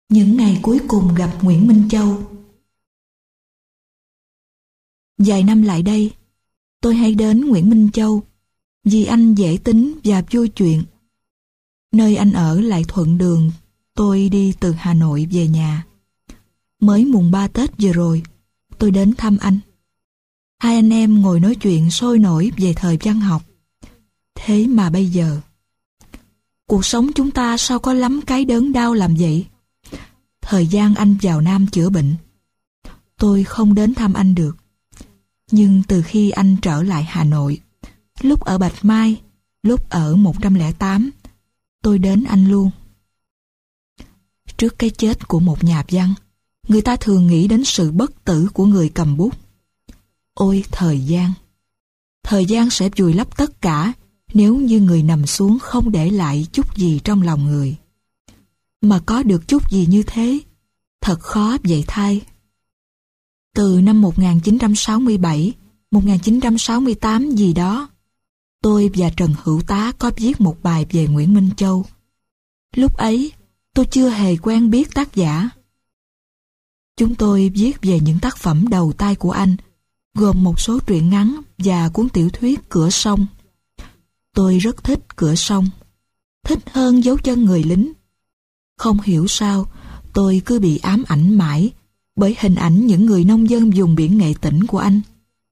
Những ngày cuối cùng gặp Nguyễn Minh Châu. Vài năm lại đây, tôi hay đến Nguyễn Minh Châu vì anh dễ tính và vui chuyện. Nơi anh ở lại thuận đường tôi đi từ Hà Nội về nhà. Mới mùng 3 Tết vừa rồi, tôi đến thăm anh. Hai anh em ngồi nói chuyện sôi nổi về thời văn học. Thế mà bây giờ, cuộc sống chúng ta sao có lắm cái đớn đau làm vậy? Thời gian anh vào Nam chữa bệnh, tôi không đến thăm anh được. Nhưng từ khi anh trở lại Hà Nội, lúc ở Bạch Mai, lúc ở 108, tôi đến anh luôn. Trước cái chết của một nhà văn, người ta thường nghĩ đến sự bất tử của người cầm bút. Ôi thời gian! Thời gian sẽ vùi lấp tất cả nếu như người nằm xuống không để lại chút gì trong lòng người. Mà có được chút gì như thế, thật khó vậy thay. Từ năm 1967, 1968 gì đó, tôi và Trần Hữu Tá có viết một bài về Nguyễn Minh Châu. Lúc ấy, tôi chưa hề quen biết tác giả. Chúng tôi viết về những tác phẩm đầu tay của anh, gồm một số truyện ngắn và cuốn tiểu thuyết Cửa Sông. Tôi rất thích Cửa Sông, thích hơn Dấu chân người lính. Không hiểu sao, tôi cứ bị ám ảnh mãi bởi hình ảnh những người nông dân vùng biển Nghệ Tĩnh của anh.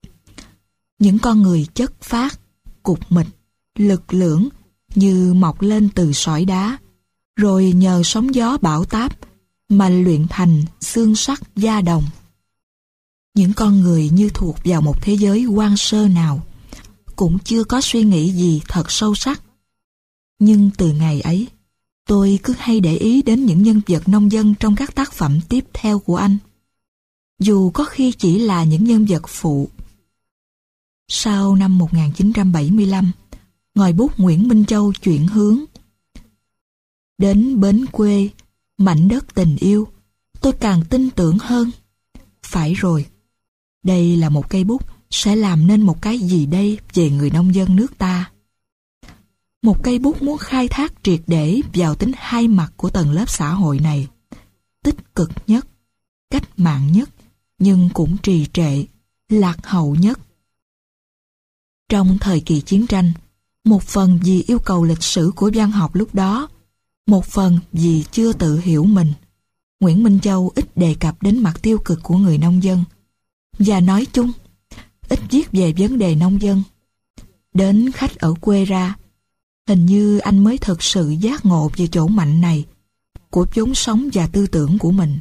Những con người chất phác, cục mịch, lực lưỡng như mọc lên từ sỏi đá, rồi nhờ sóng gió bão táp mà luyện thành xương sắt da đồng. Những con người như thuộc vào một thế giới hoang sơ nào, cũng chưa có suy nghĩ gì thật sâu sắc. Nhưng từ ngày ấy, tôi cứ hay để ý đến những nhân vật nông dân trong các tác phẩm tiếp theo của anh, dù có khi chỉ là những nhân vật phụ. Sau năm 1975, ngòi bút Nguyễn Minh Châu chuyển hướng. Đến bến quê, mảnh đất tình yêu, tôi càng tin tưởng hơn. Phải rồi, đây là một cây bút sẽ làm nên một cái gì đây về người nông dân nước ta. Một cây bút muốn khai thác triệt để vào tính hai mặt của tầng lớp xã hội này, tích cực nhất, cách mạng nhất, nhưng cũng trì trệ, lạc hậu nhất. Trong thời kỳ chiến tranh, một phần vì yêu cầu lịch sử của văn học lúc đó, một phần vì chưa tự hiểu mình, Nguyễn Minh Châu ít đề cập đến mặt tiêu cực của người nông dân, và nói chung, ít viết về vấn đề nông dân. Đến khách ở quê ra, hình như anh mới thực sự giác ngộ về chỗ mạnh này của vốn sống và tư tưởng của mình.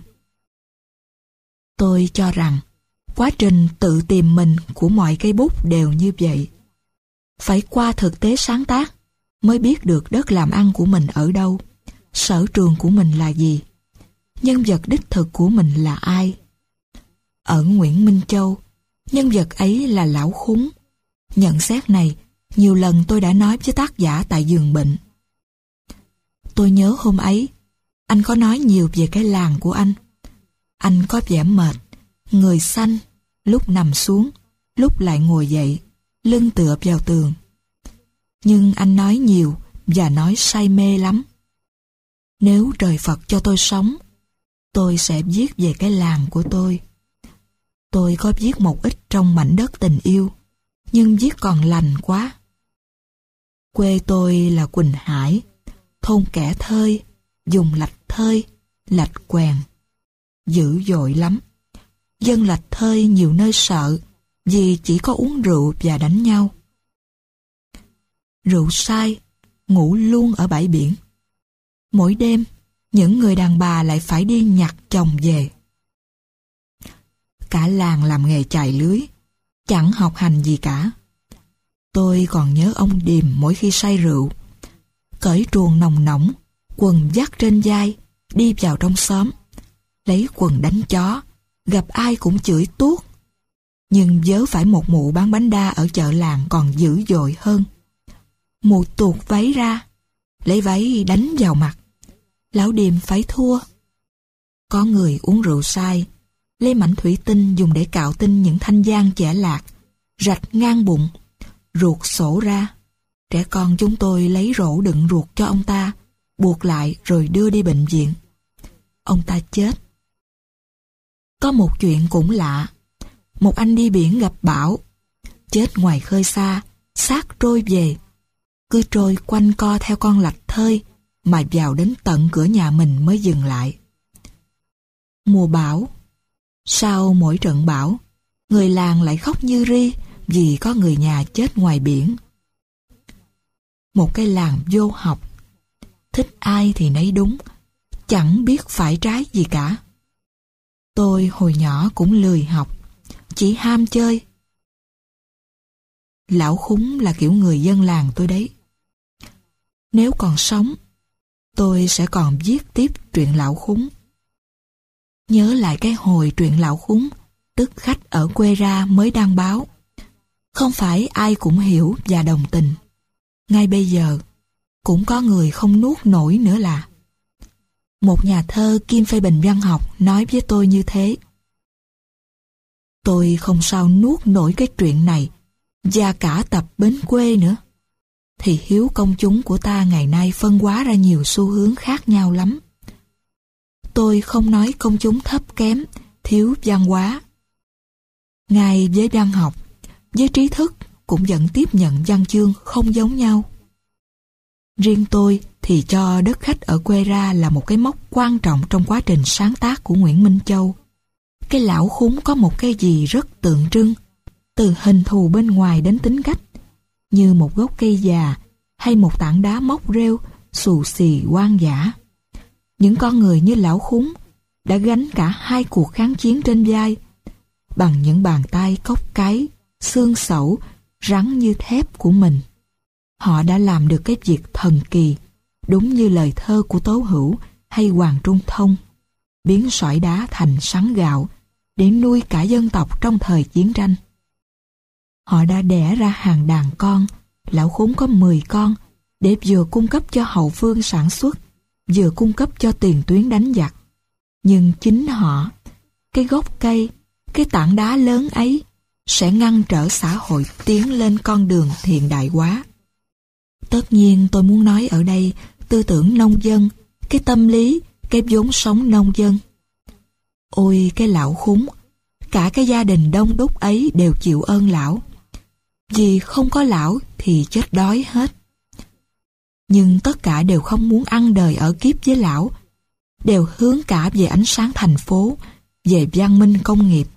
Tôi cho rằng quá trình tự tìm mình của mọi cây bút đều như vậy. Phải qua thực tế sáng tác mới biết được đất làm ăn của mình ở đâu, sở trường của mình là gì, nhân vật đích thực của mình là ai. Ở Nguyễn Minh Châu, nhân vật ấy là Lão Khúng. Nhận xét này nhiều lần tôi đã nói với tác giả tại giường bệnh. Tôi nhớ hôm ấy, anh có nói nhiều về cái làng của anh. Anh có vẻ mệt, người xanh, lúc nằm xuống, lúc lại ngồi dậy, lưng tựa vào tường. Nhưng anh nói nhiều và nói say mê lắm. Nếu trời Phật cho tôi sống, tôi sẽ viết về cái làng của tôi. Tôi có viết một ít trong mảnh đất tình yêu, nhưng viết còn lành quá. Quê tôi là Quỳnh Hải, thôn Kẻ Thơi, dùng Lạch Thơi, Lạch Quèn. Dữ dội lắm. Dân Lạch Thơi nhiều nơi sợ vì chỉ có uống rượu và đánh nhau. Rượu say, ngủ luôn ở bãi biển. Mỗi đêm, những người đàn bà lại phải đi nhặt chồng về. Cả làng làm nghề chài lưới, chẳng học hành gì cả. Tôi còn nhớ ông Điềm mỗi khi say rượu, cởi truồng nồng nỏng, quần vắt trên vai, đi vào trong xóm, lấy quần đánh chó, gặp ai cũng chửi tuốt. Nhưng vớ phải một mụ bán bánh đa ở chợ làng còn dữ dội hơn. Mụ tuột váy ra, lấy váy đánh vào mặt. Lão Điềm phải thua. Có người uống rượu say, lấy mảnh thủy tinh dùng để cạo tinh những thanh giang chẻ lạc, rạch ngang bụng, ruột sổ ra. Trẻ con chúng tôi lấy rổ đựng ruột cho ông ta, buộc lại rồi đưa đi bệnh viện. ông ta chết. Có một chuyện cũng lạ. Một anh đi biển gặp bão, chết ngoài khơi xa, xác trôi về. Cứ trôi quanh co theo con lạch thơi mà vào đến tận cửa nhà mình mới dừng lại. Mùa bão. Sau mỗi trận bão, người làng lại khóc như ri vì có người nhà chết ngoài biển. Một cái làng vô học, thích ai thì nấy đúng, chẳng biết phải trái gì cả. Tôi hồi nhỏ cũng lười học, chỉ ham chơi. Lão Khúng là kiểu người dân làng tôi đấy. Nếu còn sống, tôi sẽ còn viết tiếp truyện Lão Khúng. Nhớ lại cái hồi truyện Lão Khúng, tức khách ở quê ra mới đăng báo. Không phải ai cũng hiểu và đồng tình. Ngay bây giờ, cũng có người không nuốt nổi nữa là. Một nhà thơ kiêm phê bình văn học nói với tôi như thế. Tôi không sao nuốt nổi cái truyện này và cả tập Bến Quê nữa. Thì hiếu công chúng của ta ngày nay phân hóa ra nhiều xu hướng khác nhau lắm. Tôi không nói công chúng thấp kém, thiếu văn hóa. Ngay với văn học, với trí thức cũng vẫn tiếp nhận văn chương không giống nhau. Riêng tôi thì cho Đất khách ở quê ra là một cái mốc quan trọng trong quá trình sáng tác của Nguyễn Minh Châu. Cái Lão Khúng có một cái gì rất tượng trưng, từ hình thù bên ngoài đến tính cách, như một gốc cây già hay một tảng đá móc rêu xù xì hoang dã. Những con người như Lão Khúng đã gánh cả hai cuộc kháng chiến trên vai, bằng những bàn tay cóc cái, xương sẩu, rắn như thép của mình. Họ đã làm được cái việc thần kỳ, đúng như lời thơ của Tố Hữu hay Hoàng Trung Thông, biến sỏi đá thành sắn gạo để nuôi cả dân tộc trong thời chiến tranh. Họ đã đẻ ra hàng đàn con, Lão Khúng có 10 con, để vừa cung cấp cho hậu phương sản xuất, vừa cung cấp cho tiền tuyến đánh giặc. Nhưng chính họ, cái gốc cây, cái tảng đá lớn ấy, sẽ ngăn trở xã hội tiến lên con đường hiện đại hóa. Tất nhiên tôi muốn nói ở đây tư tưởng nông dân, cái tâm lý, cái vốn sống nông dân. Ôi cái Lão Khúng, cả cái gia đình đông đúc ấy đều chịu ơn lão. Vì không có lão thì chết đói hết. Nhưng tất cả đều không muốn ăn đời ở kiếp với lão, đều hướng cả về ánh sáng thành phố, về văn minh công nghiệp.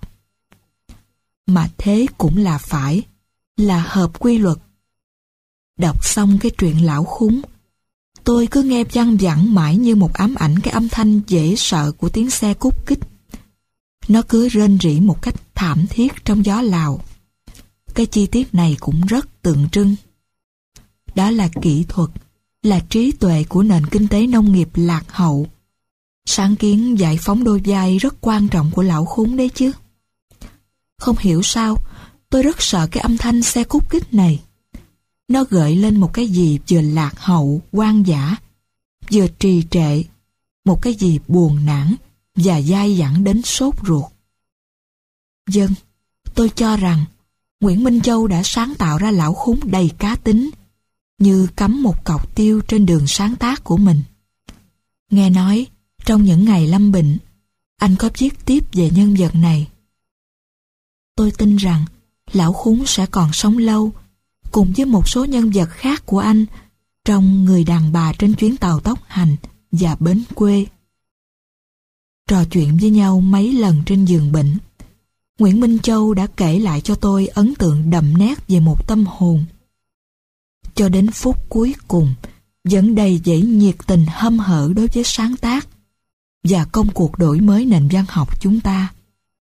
Mà thế cũng là phải, là hợp quy luật. Đọc xong cái truyện Lão Khúng, tôi cứ nghe văng vẳng mãi như một ám ảnh cái âm thanh dễ sợ của tiếng xe cút kích. Nó cứ rên rỉ một cách thảm thiết trong gió Lào. Cái chi tiết này cũng rất tượng trưng. Đó là kỹ thuật, là trí tuệ của nền kinh tế nông nghiệp lạc hậu. Sáng kiến giải phóng đôi vai rất quan trọng của Lão Khúng đấy chứ. Không hiểu sao, tôi rất sợ cái âm thanh xe cút kích này. Nó gợi lên một cái gì vừa lạc hậu, hoang dã, vừa trì trệ, một cái gì buồn nản và dai dẳng đến sốt ruột. Vâng, tôi cho rằng Nguyễn Minh Châu đã sáng tạo ra Lão Khúng đầy cá tính, như cắm một cọc tiêu trên đường sáng tác của mình. Nghe nói, trong những ngày lâm bệnh, anh có viết tiếp về nhân vật này. Tôi tin rằng Lão Khúng sẽ còn sống lâu, cùng với một số nhân vật khác của anh, trong Người đàn bà trên chuyến tàu tốc hành và Bến Quê. Trò chuyện với nhau mấy lần trên giường bệnh, Nguyễn Minh Châu đã kể lại cho tôi ấn tượng đậm nét về một tâm hồn. Cho đến phút cuối cùng, vẫn đầy dẫy nhiệt tình hăm hở đối với sáng tác và công cuộc đổi mới nền văn học chúng ta.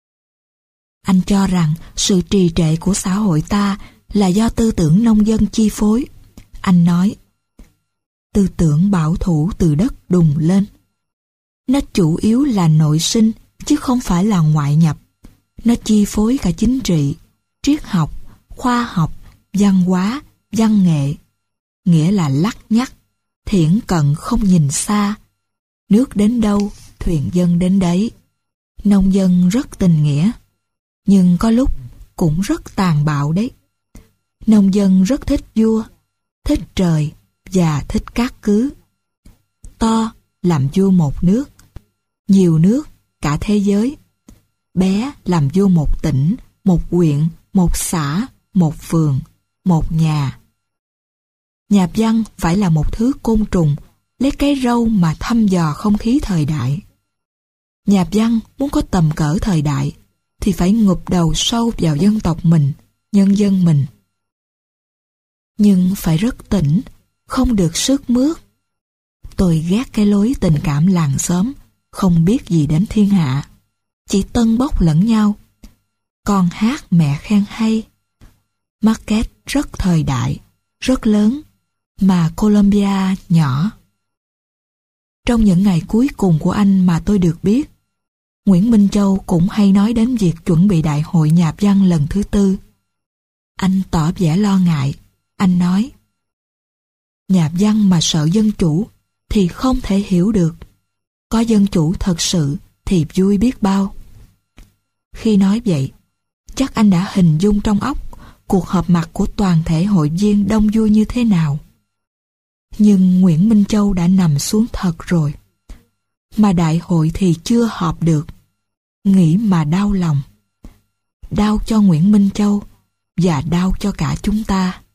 Anh cho rằng sự trì trệ của xã hội ta là do tư tưởng nông dân chi phối. Anh nói, tư tưởng bảo thủ từ đất đùng lên. Nó chủ yếu là nội sinh, chứ không phải là ngoại nhập. Nó chi phối cả chính trị, triết học, khoa học, văn hóa, văn nghệ. Nghĩa là lắt nhắt, thiển cận không nhìn xa. Nước đến đâu, thuyền dân đến đấy. Nông dân rất tình nghĩa, nhưng có lúc cũng rất tàn bạo đấy. Nông dân rất thích vua, thích trời và thích cát cứ. To làm vua một nước, nhiều nước, cả thế giới. Bé làm vua một tỉnh, một huyện, một xã, một phường, một nhà. Nhà văn phải là một thứ côn trùng, lấy cái râu mà thăm dò không khí thời đại. Nhà văn muốn có tầm cỡ thời đại, thì phải ngụp đầu sâu vào dân tộc mình, nhân dân mình. Nhưng phải rất tỉnh, không được sức mướt. Tôi ghét cái lối tình cảm làng xóm, không biết gì đến thiên hạ, chỉ tân bốc lẫn nhau. Con hát mẹ khen hay. Market rất thời đại, rất lớn, mà Colombia nhỏ. Trong những ngày cuối cùng của anh mà tôi được biết, Nguyễn Minh Châu cũng hay nói đến việc chuẩn bị đại hội nhà văn lần thứ 4. Anh tỏ vẻ lo ngại. Anh nói, nhà văn mà sợ dân chủ thì không thể hiểu được. Có dân chủ thật sự thì vui biết bao. Khi nói vậy, chắc anh đã hình dung trong óc cuộc họp mặt của toàn thể hội viên đông vui như thế nào. Nhưng Nguyễn Minh Châu đã nằm xuống thật rồi. Mà đại hội thì chưa họp được. Nghĩ mà đau lòng. Đau cho Nguyễn Minh Châu và đau cho cả chúng ta.